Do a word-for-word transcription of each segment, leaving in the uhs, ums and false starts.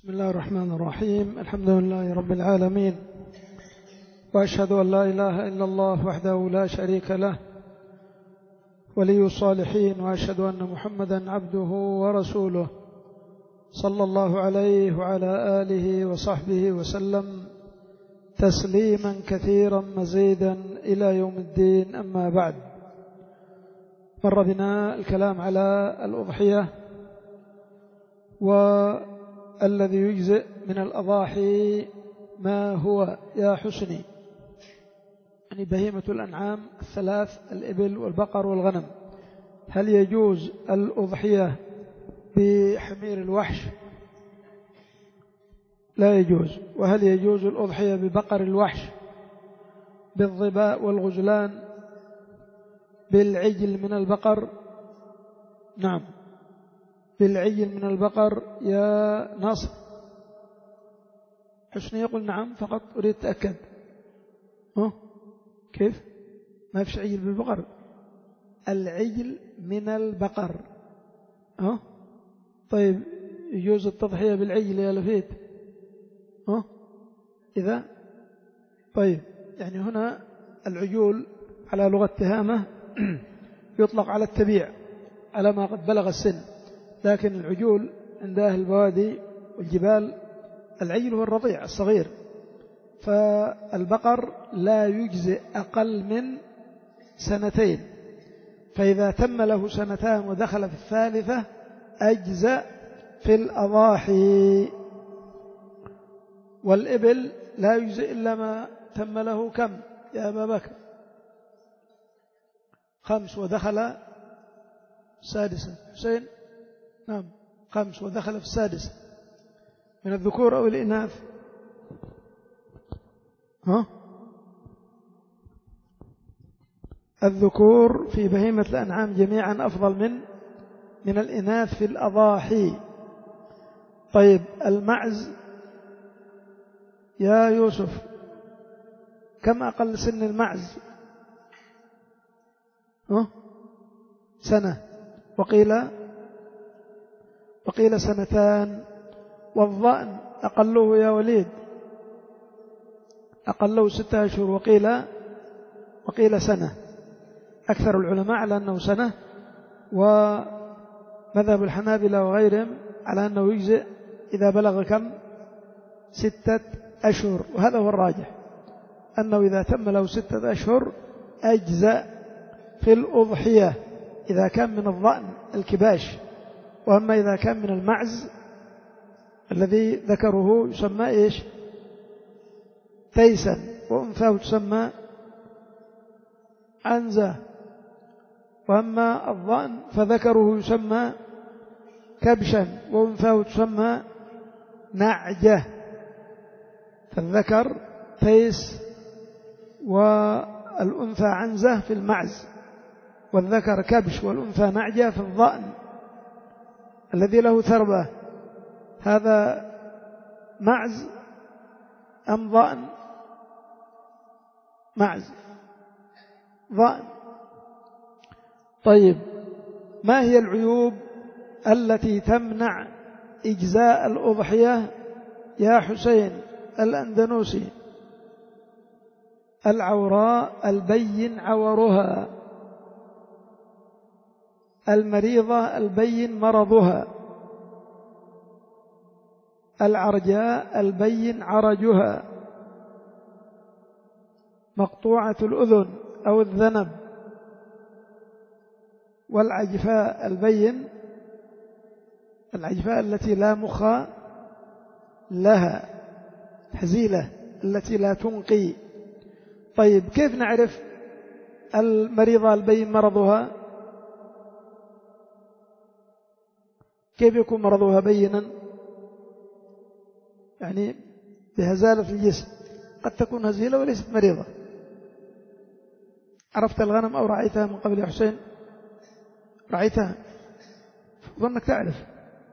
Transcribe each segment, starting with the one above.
بسم الله الرحمن الرحيم. الحمد لله رب العالمين، وأشهد أن لا إله إلا الله وحده لا شريك له ولي الصالحين، وأشهد أن محمدا عبده ورسوله صلى الله عليه وعلى آله وصحبه وسلم تسليما كثيرا مزيدا إلى يوم الدين. أما بعد، مر بنا الكلام على الأضحية والذي يجزئ من الأضاحي ما هو يا حسني، يعني بهيمة الأنعام الثلاث، الإبل والبقر والغنم. هل يجوز الأضحية بحمير الوحش؟ لا يجوز. وهل يجوز الأضحية ببقر الوحش، بالظباء والغزلان، بالعجل من البقر؟ نعم، بالعجل من البقر يا ناصر. حسني يقول نعم فقط، أريد أتأكد. ها كيف؟ ما فيش عجل بالبقر؟ العجل من البقر. ها طيب، يجوز التضحية بالعجل يا لفيت؟ ها إذا طيب، يعني هنا العجول على لغة تهامة يطلق على التبيع على ما قد بلغ السن، لكن العجول عند أهل البوادي والجبال العجل هو الرضيع الصغير. فالبقر لا يجزئ أقل من سنتين، فإذا تم له سنتان ودخل في الثالثة أجزأ في الأضاحي. والإبل لا يجزئ إلا ما تم له كم يا أبا بكر؟ خمس ودخل سادسا. حسين؟ نعم، خمس ودخل في السادسة. من الذكور أو الإناث؟ ها الذكور في بهيمة الأنعام جميعا أفضل من من الإناث في الأضاحي. طيب، المعز يا يوسف، كم أقل سن المعز؟ ها سنة، وقيل وقيل سنتان. والظأن أقله يا وليد؟ أقله ستة أشهر، وقيل وقيل سنة. أكثر العلماء على أنه سنة، ومذهب الحنابلة وغيرهم على أنه يجزئ إذا بلغ كم؟ ستة أشهر. وهذا هو الراجح، أنه إذا تم له ستة أشهر أجزأ في الأضحية إذا كان من الظأن الكباش. وأما إذا كان من المعز الذي ذكره يسمى إيش؟ تيسا، وأنثاه تسمى عنزة. وأما الظأن فذكره يسمى كبشا، وأنثاه تسمى نعجة. فالذكر تيس والأنثى عنزة في المعز، والذكر كبش والأنثى نعجة في الظأن الذي له ثربة. هذا معز أم ظأن؟ معز، ظأن. طيب، ما هي العيوب التي تمنع إجزاء الأضحية يا حسين الأندنوسي؟ العوراء البين عورها، المريضة البين مرضها، العرجاء البين عرجها، مقطوعة الأذن أو الذنب، والعجفاء البين، العجفاء التي لا مخ لها، هزيلة التي لا تنقي. طيب، كيف نعرف المريضة البين مرضها؟ كيف يكون مرضها بينا؟ يعني بهزالة الجسم، قد تكون هزيلة وليست مريضة. عرفت الغنم أو رعيتها من قبل يا حسين؟ رعيتها، ظنك تعرف.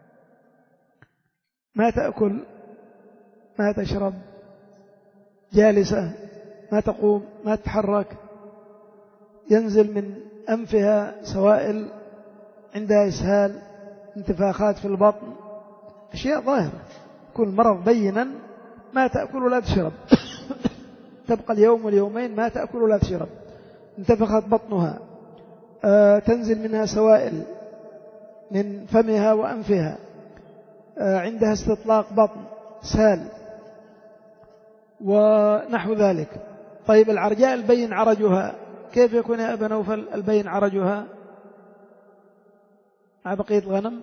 ما تأكل، ما تشرب، جالسة، ما تقوم، ما تتحرك، ينزل من أنفها سوائل، عندها إسهال، انتفاخات في البطن، أشياء ظاهرة. يكون المرض بينا ما تأكل ولا تشرب تبقى اليوم واليومين ما تأكل ولا تشرب، انتفخت بطنها، آه تنزل منها سوائل من فمها وأنفها، آه عندها استطلاق بطن سال ونحو ذلك. طيب العرجاء البين عرجها كيف يكون يا أبا نوفل البين عرجها مع بقية الغنم؟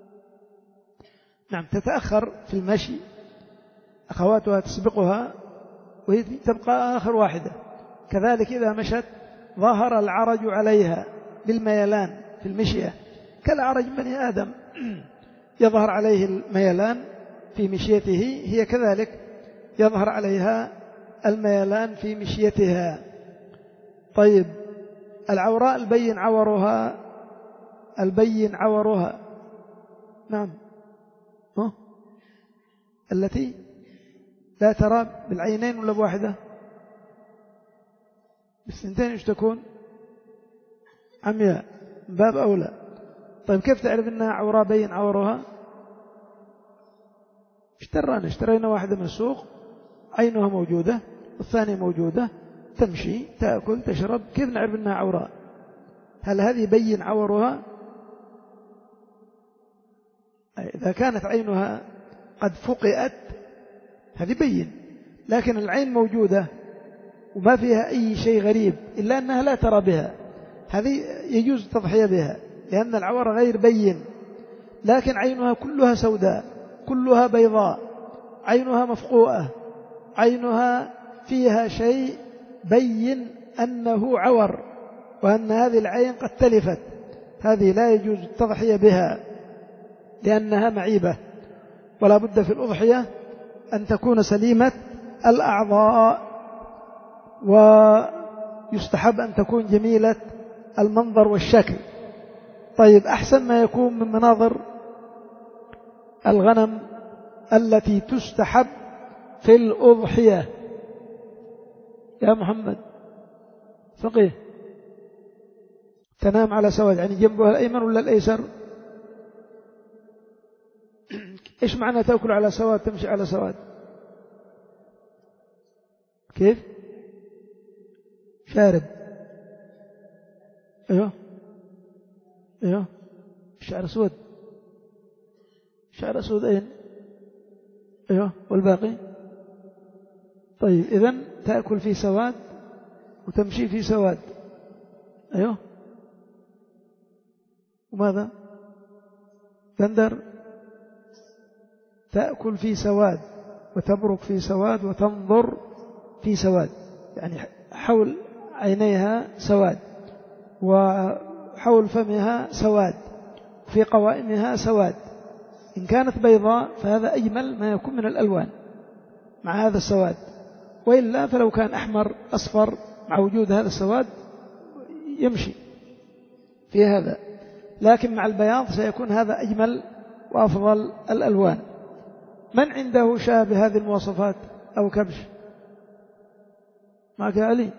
نعم تتأخر في المشي، أخواتها تسبقها وهي تبقى آخر واحدة. كذلك إذا مشت ظهر العرج عليها بالميلان في المشية كالعرج بني آدم يظهر عليه الميلان في مشيته، هي كذلك يظهر عليها الميلان في مشيتها. طيب العوراء البين عورها البين عورها نعم ها؟ التي لا ترى بالعينين ولا بواحدة بالسنتين ايش تكون؟ عمياء باب أولى. طيب كيف تعرف أنها عوراء بين عورها؟ اشترينا اشترينا واحدة من السوق عينها موجودة والثانية موجودة، تمشي تأكل تشرب، كيف نعرف أنها عوراء؟ هل هذه بين عورها؟ إذا كانت عينها قد فقئت هذه بين، لكن العين موجودة وما فيها أي شيء غريب إلا أنها لا ترى بها، هذه يجوز التضحية بها لأن العور غير بين، لكن عينها كلها سوداء كلها بيضاء، عينها مفقوءة، عينها فيها شيء بين أنه عور وأن هذه العين قد تلفت، هذه لا يجوز التضحية بها لأنها معيبة. ولا بد في الأضحية أن تكون سليمة الأعضاء، ويستحب أن تكون جميلة المنظر والشكل. طيب أحسن ما يكون من مناظر الغنم التي تستحب في الأضحية يا محمد فقيه، تنام على سواد يعني جنبها الأيمن ولا الأيسر؟ إيش معنى تأكل على سواد تمشي على سواد؟ كيف؟ شارب ايوه ايوه شعر اسود، شعر اسود اين؟ ايوه والباقي؟ طيب اذن تأكل في سواد وتمشي في سواد ايوه. وماذا؟ بندر تأكل في سواد وتبرك في سواد وتنظر في سواد، يعني حول عينيها سواد وحول فمها سواد في قوائمها سواد. إن كانت بيضاء فهذا أجمل ما يكون من الألوان مع هذا السواد، وإلا فلو كان أحمر أصفر مع وجود هذا السواد يمشي في هذا، لكن مع البياض سيكون هذا أجمل وأفضل الألوان. من عنده شاة بهذه المواصفات أو كبش؟ معك يا علي؟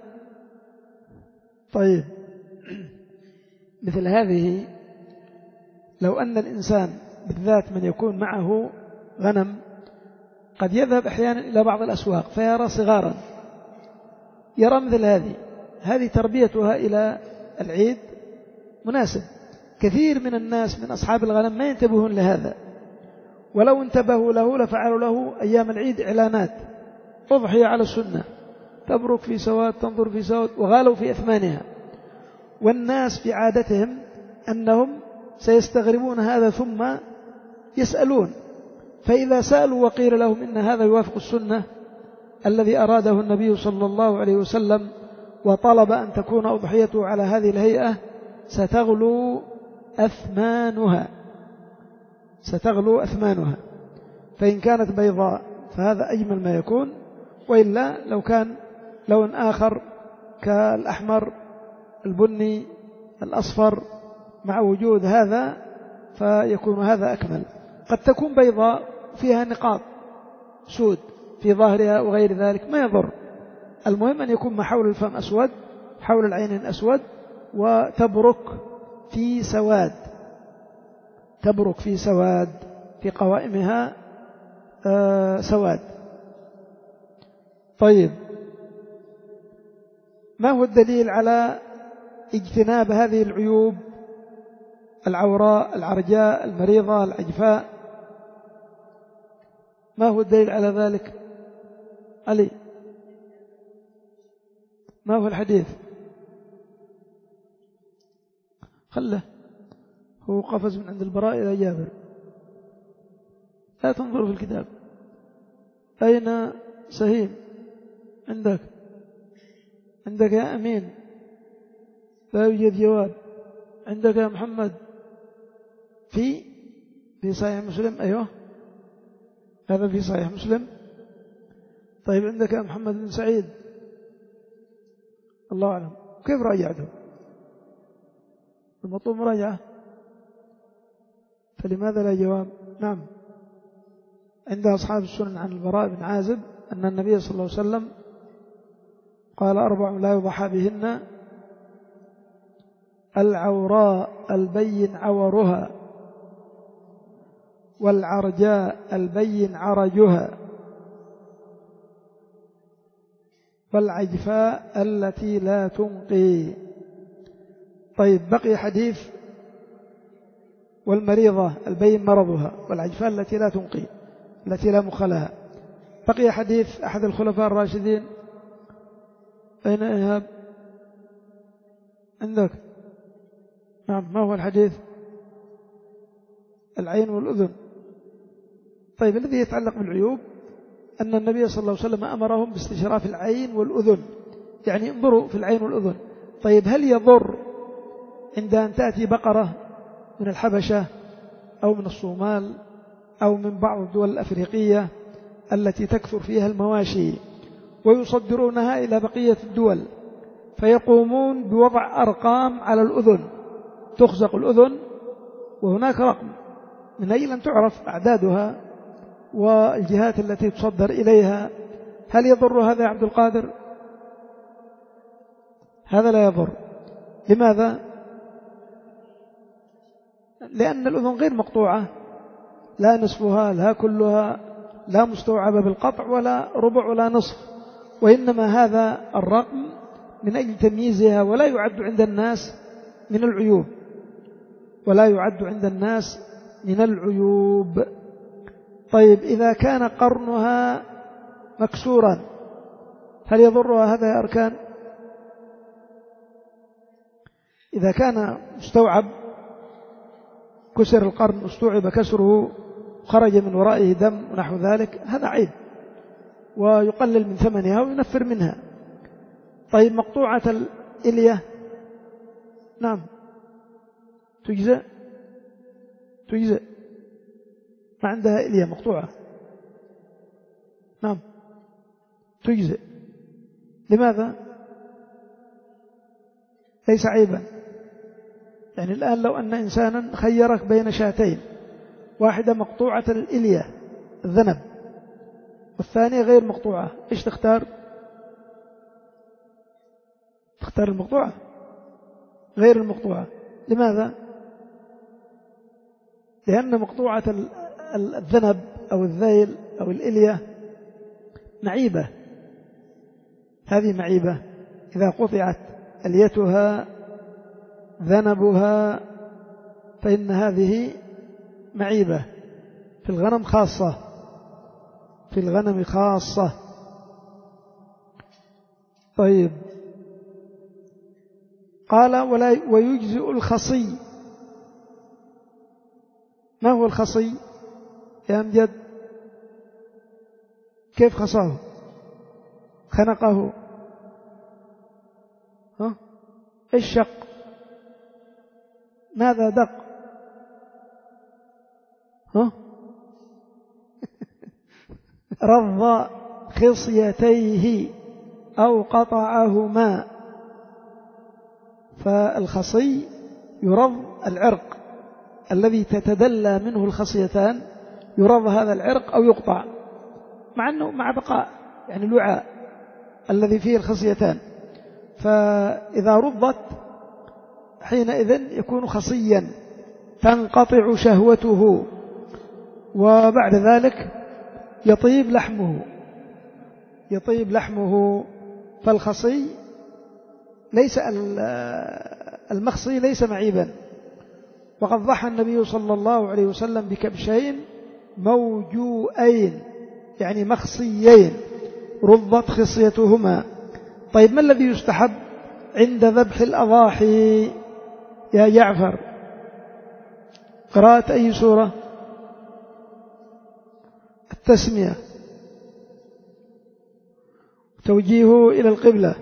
طيب مثل هذه لو أن الإنسان بالذات من يكون معه غنم قد يذهب أحيانا إلى بعض الأسواق فيرى صغارا، يرى مثل هذه هذه تربيتها إلى العيد مناسب. كثير من الناس من أصحاب الغنم ما ينتبهون لهذا، ولو انتبهوا له لفعلوا له أيام العيد إعلانات أضحية على السنة، تبرك في سواد تنظر في سواد، وغالوا في أثمانها. والناس في عادتهم أنهم سيستغربون هذا ثم يسألون، فإذا سألوا وقيل لهم إن هذا يوافق السنة الذي أراده النبي صلى الله عليه وسلم وطلب أن تكون أضحيته على هذه الهيئة ستغلو أثمانها ستغلو أثمانها فإن كانت بيضاء فهذا أجمل ما يكون، وإلا لو كان لون آخر كالأحمر البني الأصفر مع وجود هذا فيكون هذا أكمل. قد تكون بيضاء فيها نقاط سود في ظهرها وغير ذلك ما يضر، المهم أن يكون ما حول الفم أسود حول العينين أسود وتبرك في سواد تبرك في سواد في قوائمها آه سواد. طيب، ما هو الدليل على اجتناب هذه العيوب العوراء العرجاء المريضة العجفاء؟ ما هو الدليل على ذلك؟ علي، ما هو الحديث؟ خله، هو قفز من عند البراء إلى جابر. لا تنظر في الكتاب. أين سهيم؟ عندك عندك يا أمين؟ لا يوجد جواب. عندك يا محمد؟ في في صحيح مسلم. أيوه، هذا في صحيح مسلم. طيب، عندك يا محمد بن سعيد؟ الله أعلم. كيف راجعته؟ المطلوب مراجعة، فلماذا لا جواب؟ نعم. عند أصحاب السنن عن البراء بن عازب أن النبي صلى الله عليه وسلم قال: أربع لا يضحى بهن: العوراء البين عورها، والعرجاء البين عرجها، والعجفاء التي لا تنقي. طيب، بقي حديث والمريضة البين مرضها، والعجفاء التي لا تنقي، التي لا مخ لها. بقي حديث أحد الخلفاء الراشدين. أين إيهاب؟ عندك؟ نعم. ما هو الحديث؟ العين والأذن. طيب، الذي يتعلق بالعيوب أن النبي صلى الله عليه وسلم أمرهم باستشراف العين والأذن، يعني انظروا في العين والأذن. طيب، هل يضر عند أن تأتي بقرة من الحبشة أو من الصومال أو من بعض الدول الأفريقية التي تكثر فيها المواشي ويصدرونها إلى بقية الدول، فيقومون بوضع أرقام على الأذن، تخزق الأذن وهناك رقم من أجل أن تعرف أعدادها والجهات التي تصدر إليها؟ هل يضر هذا يا عبد القادر؟ هذا لا يضر. لماذا؟ لأن الأذن غير مقطوعة، لا نصفها لا كلها، لا مستوعبة بالقطع ولا ربع ولا نصف، وإنما هذا الرقم من أجل تمييزها، ولا يعد عند الناس من العيوب، ولا يعد عند الناس من العيوب. طيب، إذا كان قرنها مكسورا هل يضرها هذا يا أركان؟ إذا كان مستوعب، كسر القرن، استوعب كسره، خرج من ورائه دم ونحو ذلك، هذا عيب ويقلل من ثمنها وينفر منها. طيب، مقطوعة الإلية؟ نعم، تجزئ تجزئ ما عندها إلية مقطوعة. نعم، تجزئ. لماذا؟ ليس عيبا. يعني الآن لو أن إنسانا خيرك بين شاتين، واحدة مقطوعة الإلية الذنب والثانية غير مقطوعة، إيش تختار؟ تختار المقطوعة غير المقطوعة. لماذا؟ لأن مقطوعة الذنب أو الذيل أو الإلية معيبة، هذه معيبة. إذا قطعت إليتها ذنبها فإن هذه معيبة، في الغنم خاصة، في الغنم خاصة. طيب، قال: ولا ويجزئ الخصي. ما هو الخصي يا أمجد؟ كيف خصاه؟ خنقه؟ ها؟ إيش شق؟ ماذا دق؟ ها؟ رض خصيتيه أو قطعهما. فالخصي يرض العرق الذي تتدلى منه الخصيتان، يرض هذا العرق أو يقطع، مع أنه مع بقاء يعني الوعاء الذي فيه الخصيتان. فإذا رضت حينئذ يكون خصيا، تنقطع شهوته، وبعد ذلك يطيب لحمه يطيب لحمه فالخصي ليس المخصي ليس معيبا. وقد ضحى النبي صلى الله عليه وسلم بكبشين موجوئين يعني مخصيين رضت خصيتهما. طيب ما الذي يستحب عند ذبح الأضاحي يا جعفر؟ قراءة أي سورة؟ التسمية، توجيهه إلى القبلة،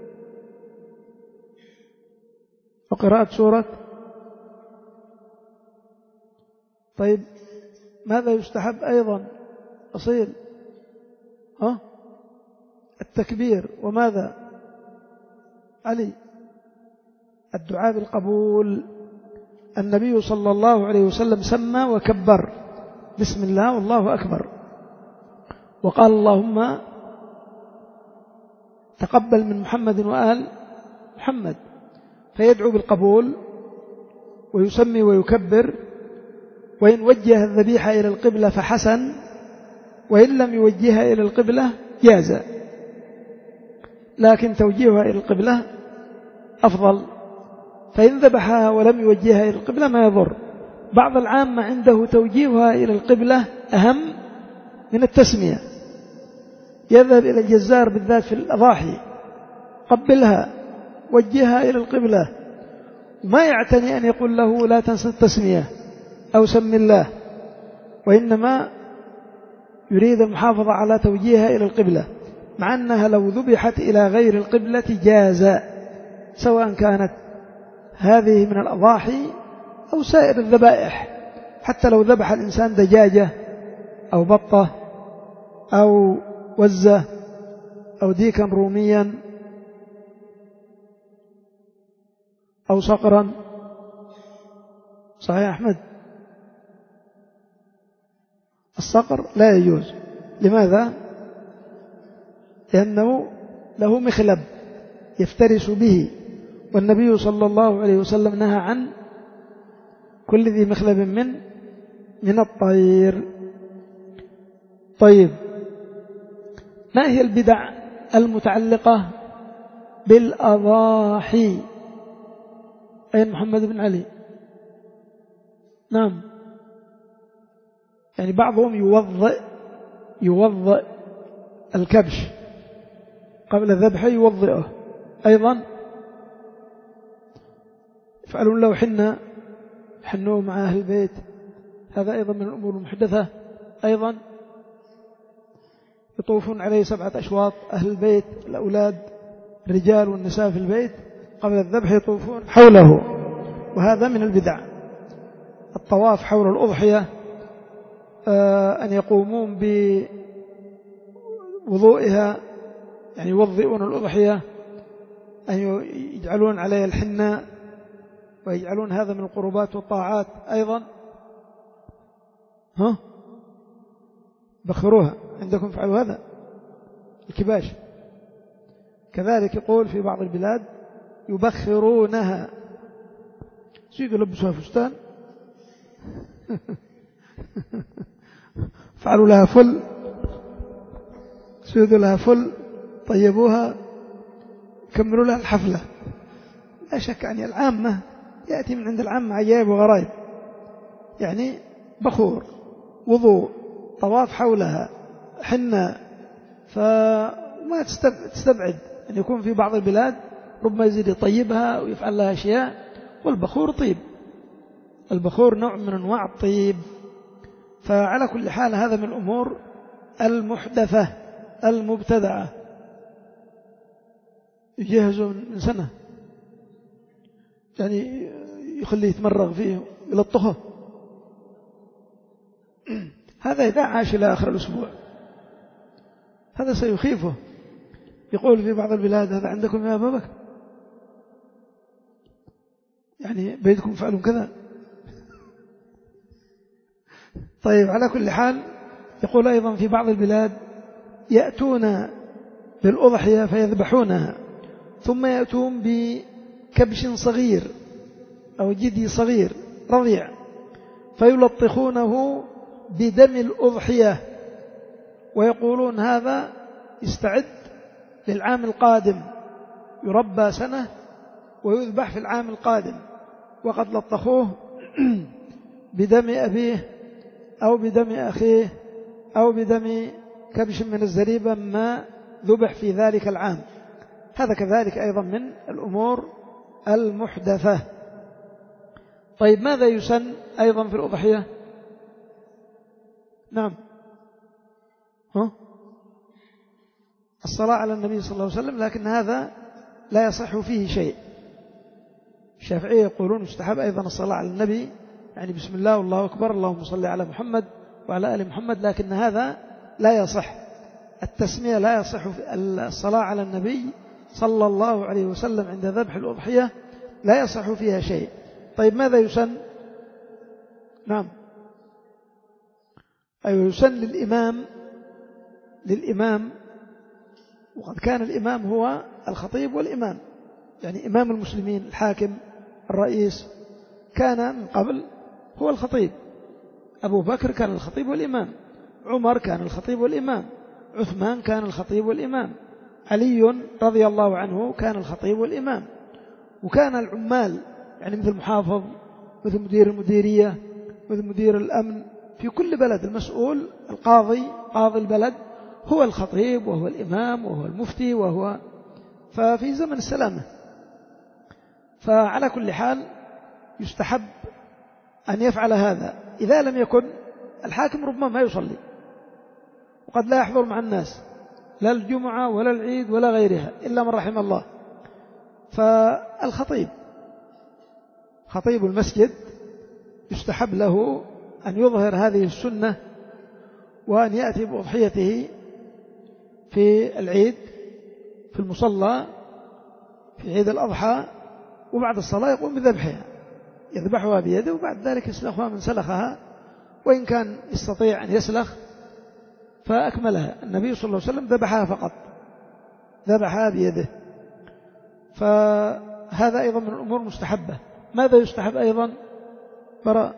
وقراءة سورة. طيب ماذا يستحب أيضا أصيل؟ ها؟ التكبير. وماذا علي؟ الدعاء بالقبول. النبي صلى الله عليه وسلم سمى وكبر بسم الله والله أكبر، وقال اللهم تقبل من محمد وآل محمد، فيدعو بالقبول ويسمي ويكبر. وإن وجه الذبيحة إلى القبلة فحسن، وإن لم يوجهها إلى القبلة جاز، لكن توجيهها إلى القبلة أفضل. فإن ذبحها ولم يوجهها إلى القبلة ما يضر. بعض العامة عنده توجيهها إلى القبلة أهم من التسمية، يذهب إلى الجزار بالذات في الأضاحي قبلها وجهها إلى القبلة، ما يعتني أن يقول له لا تنسى التسمية أو سم الله، وإنما يريد المحافظة على توجيهها إلى القبلة، مع أنها لو ذبحت إلى غير القبلة جاز، سواء كانت هذه من الأضاحي أو سائر الذبائح. حتى لو ذبح الإنسان دجاجة أو بطة أو وزة أو ديكا روميا أو صقرا. صحيح أحمد؟ الصقر لا يجوز. لماذا؟ لأنه له مخلب يفترس به، والنبي صلى الله عليه وسلم نهى عن كل ذي مخلب من من الطير. طيب ما هي البدع المتعلقة بالأضاحي؟ أين محمد بن علي؟ نعم، يعني بعضهم يوضئ يوضئ الكبش قبل ذبحه، يوضئه أيضا. يفعلون له حنة، حنوه مع أهل البيت، هذا أيضا من الأمور المحدثة. أيضا يطوفون عليه سبعة أشواط أهل البيت، الأولاد الرجال والنساء في البيت، قبل الذبح يطوفون حوله، وهذا من البدع. الطواف حول الأضحية، أن يقومون بوضوئها، يعني يوضئون الأضحية، أن يجعلون عليها الحنة ويجعلون هذا من القربات والطاعات. أيضا ها بخروها، عندكم فعلوا هذا الكباش كذلك. يقول في بعض البلاد يبخرونها، سيدوا لبسوها فستان فعلوا لها فل، سيدوا لها فل، طيبوها، كملوا لها الحفلة. لا شك أن العامة يأتي من عند العامة عجائب وغرائب، يعني بخور، وضوء، طواف حولها، حنة. فما تستبعد أن يكون في بعض البلاد ربما يزيد يطيبها ويفعل لها أشياء، والبخور طيب، البخور نوع من أنواع الطيب. فعلى كل حال هذا من الأمور المحدثة المبتدعة. يجهزوا من سنة، يعني يخليه يتمرغ فيه يلطخه، هذا إذا عاش إلى آخر الأسبوع هذا سيخيفه. يقول في بعض البلاد هذا عندكم يا أبا بكر، يعني بيتكم فعلوا كذا. طيب على كل حال يقول أيضا في بعض البلاد يأتون بالأضحية فيذبحونها، ثم يأتون بكبش صغير أو جدي صغير رضيع فيلطخونه بدم الأضحية ويقولون هذا يستعد للعام القادم، يربى سنة ويذبح في العام القادم، وقد لطخوه بدم أبيه أو بدم أخيه أو بدم كبش من الزريبة ما ذبح في ذلك العام. هذا كذلك أيضا من الأمور المحدثة. طيب ماذا يسن أيضا في الأضحية؟ نعم، ها؟ الصلاة على النبي صلى الله عليه وسلم، لكن هذا لا يصح فيه شيء. الشافعية يقولون يستحب أيضا الصلاة على النبي، يعني بسم الله والله أكبر اللهم صل على محمد وعلى آل محمد، لكن هذا لا يصح. التسمية لا يصح في الصلاة على النبي صلى الله عليه وسلم عند ذبح الأضحية، لا يصح فيها شيء. طيب ماذا يسن؟ نعم، أيوة يسن للإمام للإمام وقد كان الإمام هو الخطيب والإمام، يعني إمام المسلمين الحاكم الرئيس كان من قبل هو الخطيب. أبو بكر كان الخطيب والإمام، عمر كان الخطيب والإمام، عثمان كان الخطيب والإمام، علي رضي الله عنه كان الخطيب والإمام. وكان العمال يعني مثل المحافظ، مثل مدير المديرية، مثل مدير الأمن في كل بلد، المسؤول القاضي قاضي البلد هو الخطيب وهو الإمام وهو المفتي وهو، ففي زمن السلامة. فعلى كل حال يستحب أن يفعل هذا. إذا لم يكن الحاكم ربما ما يصلي وقد لا يحضر مع الناس لا الجمعة ولا العيد ولا غيرها إلا من رحم الله، فالخطيب خطيب المسجد يستحب له أن يظهر هذه السنة وأن يأتي بأضحيته في العيد في المصلى في عيد الأضحى، وبعد الصلاة يقوم بذبحها، يذبحها بيده وبعد ذلك يسلخها من سلخها، وإن كان يستطيع أن يسلخ فأكملها. النبي صلى الله عليه وسلم ذبحها فقط، ذبحها بيده. فهذا أيضا من الأمور المستحبة. ماذا يستحب أيضا؟ براء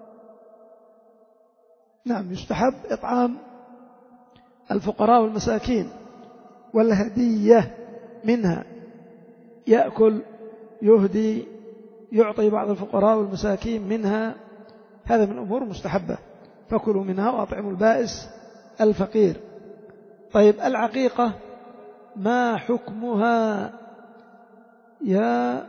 نعم، يستحب إطعام الفقراء والمساكين والهدية منها، يأكل يهدي يعطي بعض الفقراء والمساكين منها، هذا من الأمور المستحبة. فكلوا منها وأطعموا البائس الفقير. طيب العقيقة ما حكمها يا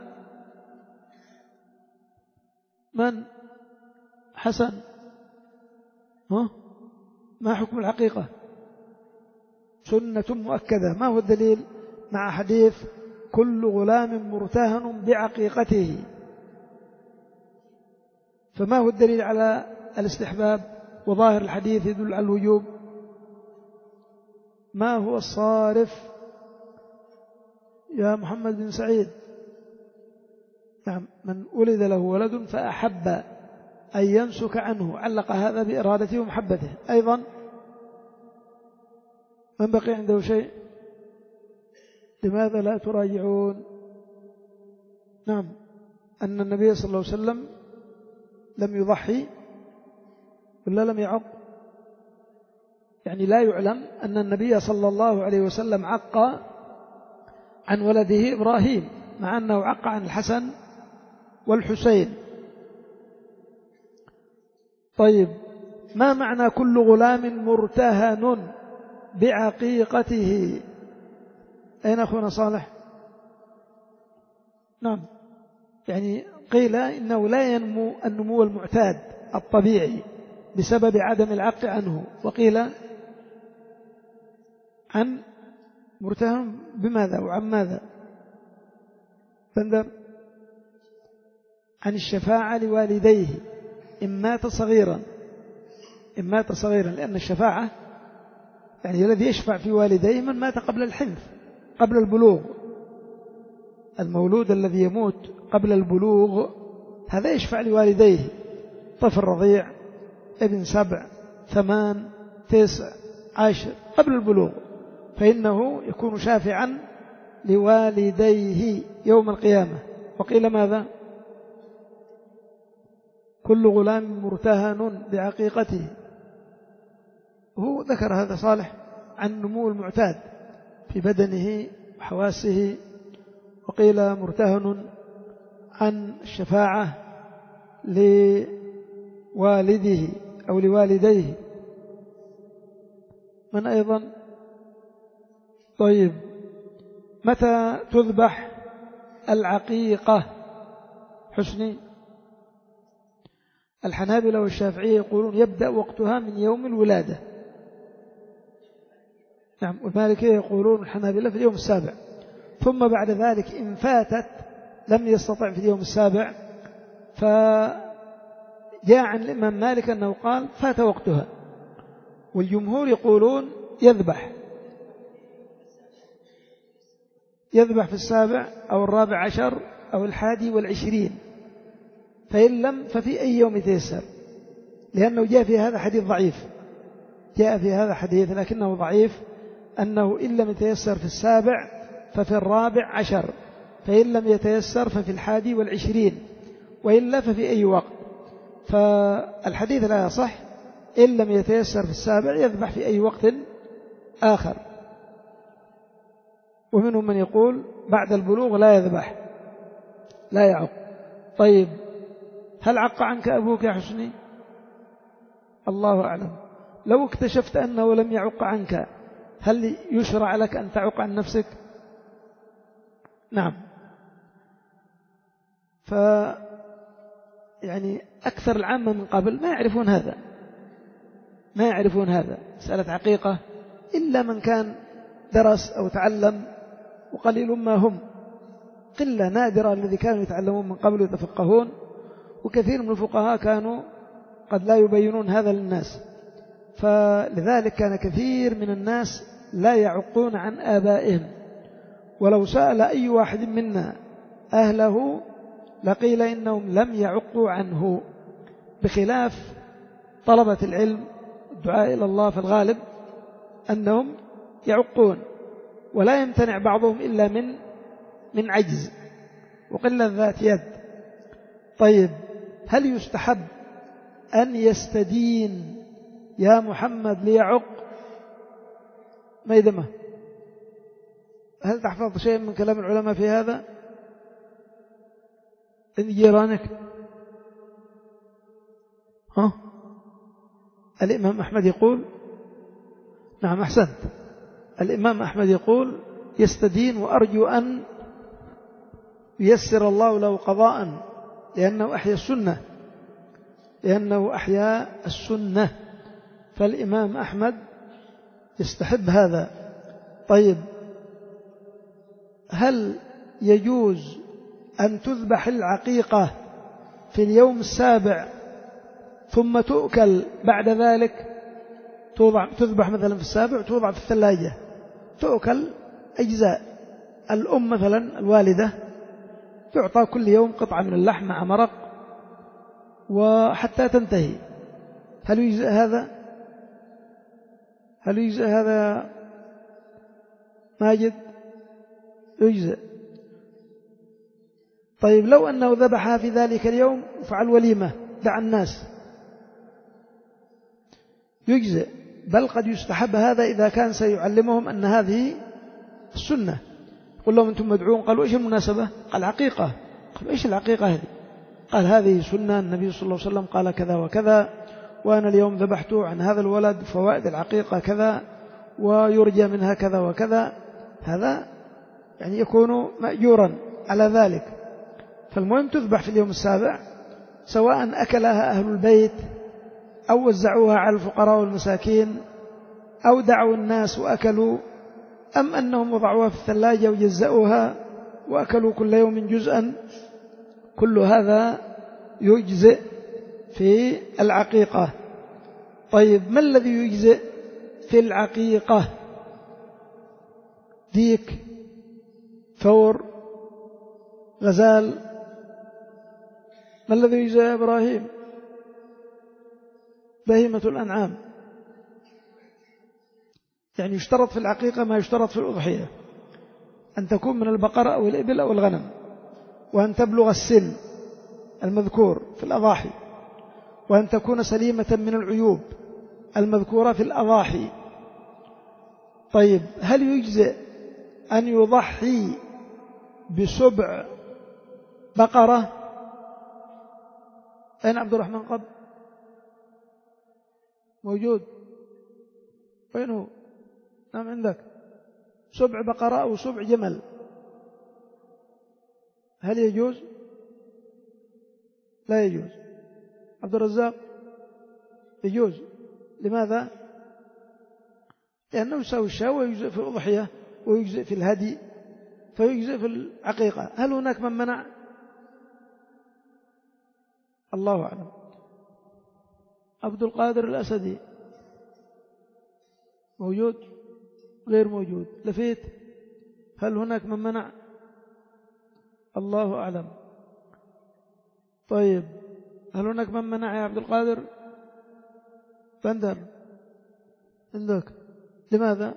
من؟ حسن، ها؟ ما حكم العقيقة؟ سنة مؤكدة. ما هو الدليل؟ مع حديث كل غلام مرتهن بعقيقته. فما هو الدليل على الاستحباب وظاهر الحديث يدل على الوجوب؟ ما هو الصارف يا محمد بن سعيد؟ نعم، من ولد له ولد فأحب أن ينسك عنه، علق هذا بإرادته ومحبته. أيضا من بقي عنده شيء؟ لماذا لا تراجعون؟ نعم، أن النبي صلى الله عليه وسلم لم يضحي ولا لم يعق؟ يعني لا يعلم أن النبي صلى الله عليه وسلم عق عن ولده إبراهيم، مع أنه عق عن الحسن والحسين. طيب ما معنى كل غلام مرتهن بعقيقته؟ أين أخونا صالح؟ نعم، يعني قيل إنه لا ينمو النمو المعتاد الطبيعي بسبب عدم العق عنه، وقيل عن مرتهن بماذا وعن ماذا؟ بندر؟ عن الشفاعة لوالديه إن مات صغيرا، إن مات صغيرا، لأن الشفاعة يعني الذي يشفع في والديه من مات قبل الحنث قبل البلوغ. المولود الذي يموت قبل البلوغ هذا يشفع لوالديه، طفل رضيع ابن سبع ثمان تسع عشر قبل البلوغ، فإنه يكون شافعا لوالديه يوم القيامة. وقيل ماذا؟ كل غلام مرتهن بعقيقته. هو ذكر هذا صالح عن النمو المعتاد في بدنه وحواسه، وقيل مرتهن عن الشفاعة لوالده أو لوالديه. من أيضا؟ طيب، متى تذبح العقيقة؟ حسني. الحنابلة والشافعية يقولون يبدأ وقتها من يوم الولادة. نعم. والمالكية يقولون الحنابلة في اليوم السابع، ثم بعد ذلك إن فاتت لم يستطع في اليوم السابع، فجاء عن الإمام مالك أنه قال فات وقتها، والجمهور يقولون يذبح يذبح في السابع أو الرابع عشر أو الحادي والعشرين، فإن لم ففي أي يوم يتيسر، لأنه جاء في هذا حديث ضعيف، جاء في هذا حديث لكنه ضعيف، أنه إن لم يتيسر في السابع ففي الرابع عشر، فإن لم يتيسر ففي الحادي والعشرين، وإلا ففي أي وقت. فالحديث لا يصح، إن لم يتيسر في السابع يذبح في أي وقت آخر. ومنهم من يقول بعد البلوغ لا يذبح، لا يعق. طيب، هل عق عنك أبوك يا حسني؟ الله أعلم. لو اكتشفت أنه لم يعق عنك، هل يشرع لك أن تعق عن نفسك؟ نعم. ف يعني أكثر العامة من قبل ما يعرفون هذا، ما يعرفون هذا مسألة عقيقة، إلا من كان درس أو تعلم، وقليل ما هم، قلة نادرة الذي كانوا يتعلمون من قبل ويتفقهون، وكثير من الفقهاء كانوا قد لا يبينون هذا للناس، فلذلك كان كثير من الناس لا يعقون عن آبائهم. ولو سأل أي واحد منا أهله لقيل إنهم لم يعقوا عنه، بخلاف طلبة العلم الدعاء إلى الله في الغالب أنهم يعقون، ولا يمتنع بعضهم إلا من من عجز وقلة ذات يد. طيب، هل يستحب أن يستدين يا محمد ليعق؟ ميدمة، هل تحفظ شيء من كلام العلماء في هذا؟ إن جيرانك ها؟ الإمام أحمد يقول، نعم أحسنت، الإمام أحمد يقول يستدين، وأرجو أن ييسر الله له قضاء، لأنه أحيا السنة لأنه أحيا السنة فالإمام أحمد يستحب هذا. طيب، هل يجوز أن تذبح العقيقة في اليوم السابع ثم تؤكل بعد ذلك؟ توضع تذبح مثلا في السابع وتوضع في الثلاجة، تؤكل أجزاء. الأم مثلا الوالدة تعطى كل يوم قطعة من اللحم مع مرق وحتى تنتهي. هل يجزئ هذا؟ هل يجزئ هذا ماجد؟ يجزئ. طيب، لو أنه ذبحها في ذلك اليوم وفعل وليمة دعا الناس، يجزئ، بل قد يستحب هذا إذا كان سيعلمهم أن هذه السنة. قل لهم أنتم مدعون، قالوا إيش المناسبة؟ قال عقيقة. قال إيش العقيقة هذه؟ قال هذه سنة، النبي صلى الله عليه وسلم قال كذا وكذا، وأنا اليوم ذبحت عن هذا الولد، فوائد العقيقة كذا، ويرجى منها كذا وكذا. هذا يعني يكون مأجورا على ذلك. فالمهم تذبح في اليوم السابع، سواء أكلها أهل البيت أو وزعوها على الفقراء والمساكين أو دعوا الناس وأكلوا، أم أنهم وضعوها في الثلاجة وجزأوها وأكلوا كل يوم جزءا، كل هذا يجزئ في العقيقة. طيب، ما الذي يجزئ في العقيقة؟ ديك، ثور، غزال، ما الذي يجزئ يا إبراهيم؟ بهيمة الأنعام. يعني يشترط في العقيقة ما يشترط في الأضحية، أن تكون من البقرة أو الإبل أو الغنم، وأن تبلغ السن المذكور في الأضاحي، وأن تكون سليمة من العيوب المذكورة في الأضاحي، طيب هل يجزئ أن يضحي بسبع بقرة؟ أين عبد الرحمن قب؟ موجود؟ وين هو؟ نعم عندك سبع بقرة أو سبع جمل، هل يجوز؟ لا يجوز. عبد الرزاق يجوز. لماذا؟ لأنه يساوي الشاة ويجزئ في الأضحية ويجزئ في الهدي فيجزئ في العقيقة. هل هناك من منع؟ الله أعلم. عبد القادر الأسدي موجود؟ غير موجود. لفيت هل هناك من منع؟ الله أعلم. طيب هل هناك من منع يا عبد القادر؟ بندر عندك؟ لماذا؟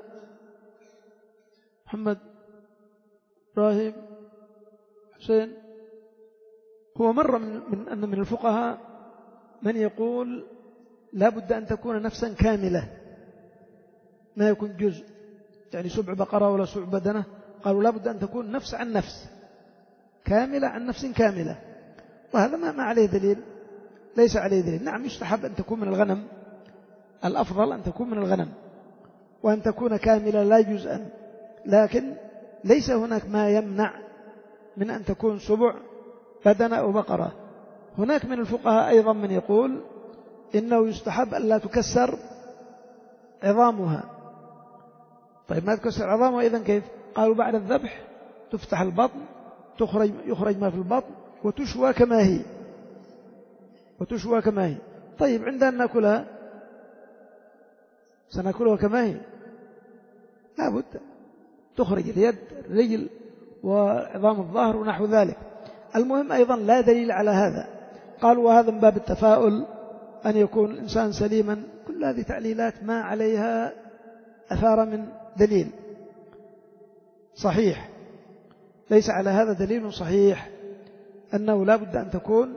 محمد إبراهيم حسين. هو مر من, من أن من الفقهاء من يقول لا بد أن تكون نفسا كاملة، ما يكون جزء، يعني سبع بقرة ولا سبع بدنة، قالوا لا بد أن تكون نفس عن نفس كاملة عن نفس كاملة، وهذا ما, ما عليه دليل، ليس عليه دليل. نعم يستحب أن تكون من الغنم، الأفضل أن تكون من الغنم وأن تكون كاملة لا جزءا، لكن ليس هناك ما يمنع من أن تكون سبع بدنة أو بقرة. هناك من الفقهاء أيضا من يقول إنه يستحب أن لا تكسر عظامها. طيب ما تكسر عظامها إذن كيف؟ قالوا بعد الذبح تفتح البطن، تخرج يخرج ما في البطن وتشوى كما هي، وتشوى كما هي. طيب عندنا نأكلها، سنأكلها كما هي؟ لا بد تخرج اليد الرجل وعظام الظهر ونحو ذلك. المهم أيضا لا دليل على هذا، قالوا وهذا من باب التفاؤل أن يكون الإنسان سليما. كل هذه تعليلات ما عليها أثار من دليل صحيح، ليس على هذا دليل صحيح أنه لا بد أن تكون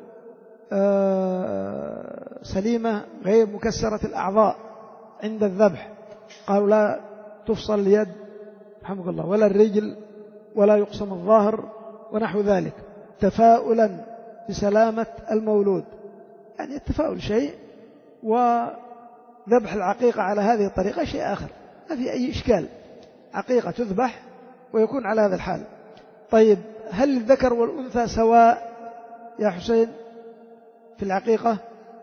سليمة غير مكسرة الأعضاء عند الذبح. قالوا لا تفصل اليد رحمك الله ولا الرجل ولا يقسم الظهر ونحو ذلك، تفاؤلا بسلامة المولود. يعني التفاؤل شيء وذبح العقيقة على هذه الطريقة شيء آخر، ما في أي إشكال. عقيقة تذبح ويكون على هذا الحال. طيب هل الذكر والأنثى سواء يا حسين في العقيقة؟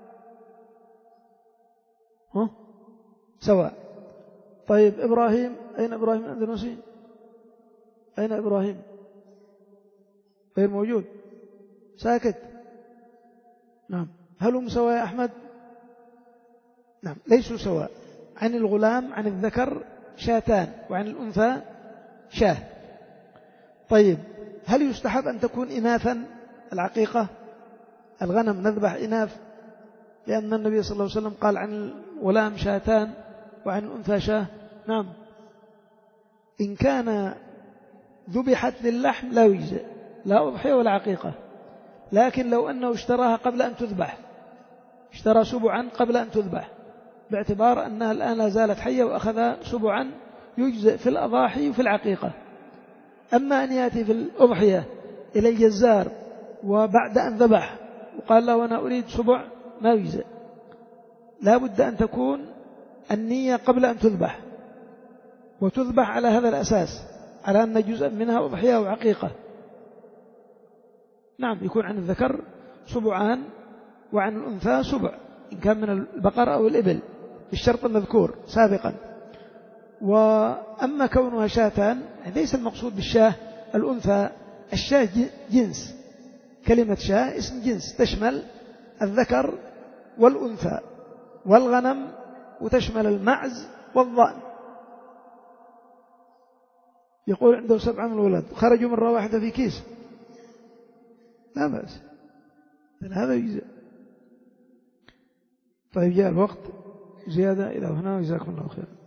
ها؟ سواء. طيب إبراهيم، أين إبراهيم الأندلسي؟ أين إبراهيم؟ غير موجود، ساكت. نعم. هل هم سواء يا أحمد؟ نعم ليسوا سواء. عن الغلام عن الذكر شاتان وعن الأنثى شاه. طيب هل يستحب أن تكون إناثا العقيقة؟ الغنم نذبح إناث، لأن النبي صلى الله عليه وسلم قال عن الغلام شاتان وعن الأنثى شاه. نعم. إن كان ذبحت للحم لا يجزئ، لا أضحية ولا عقيقة. لكن لو أنه اشتراها قبل أن تذبح، اشترى سبعا قبل أن تذبح، باعتبار أنها الآن لا زالت حية وأخذ سبعا، يجزئ في الأضاحي وفي العقيقة. أما أن يأتي في الأضحية إلى الجزار وبعد أن ذبح وقال له أنا أريد سبع، ما يجزئ. لا بد أن تكون النية قبل أن تذبح، وتذبح على هذا الأساس، على أن جزء منها أضحية وعقيقة. نعم يكون عن الذكر سبعان وعن الأنثى سبع إن كان من البقر أو الإبل بالشرط المذكور سابقا. وأما كونها شاتان ليس المقصود بالشاه الأنثى، الشاه جنس، كلمة شاه اسم جنس تشمل الذكر والأنثى والغنم وتشمل المعز والضأن. يقول عنده سبعة من الولد خرجوا مرة واحدة في كيس، لا بأس، هذا يجزئ. طيب جاء الوقت زيادة إلى هنا، وجزاكم الله خير.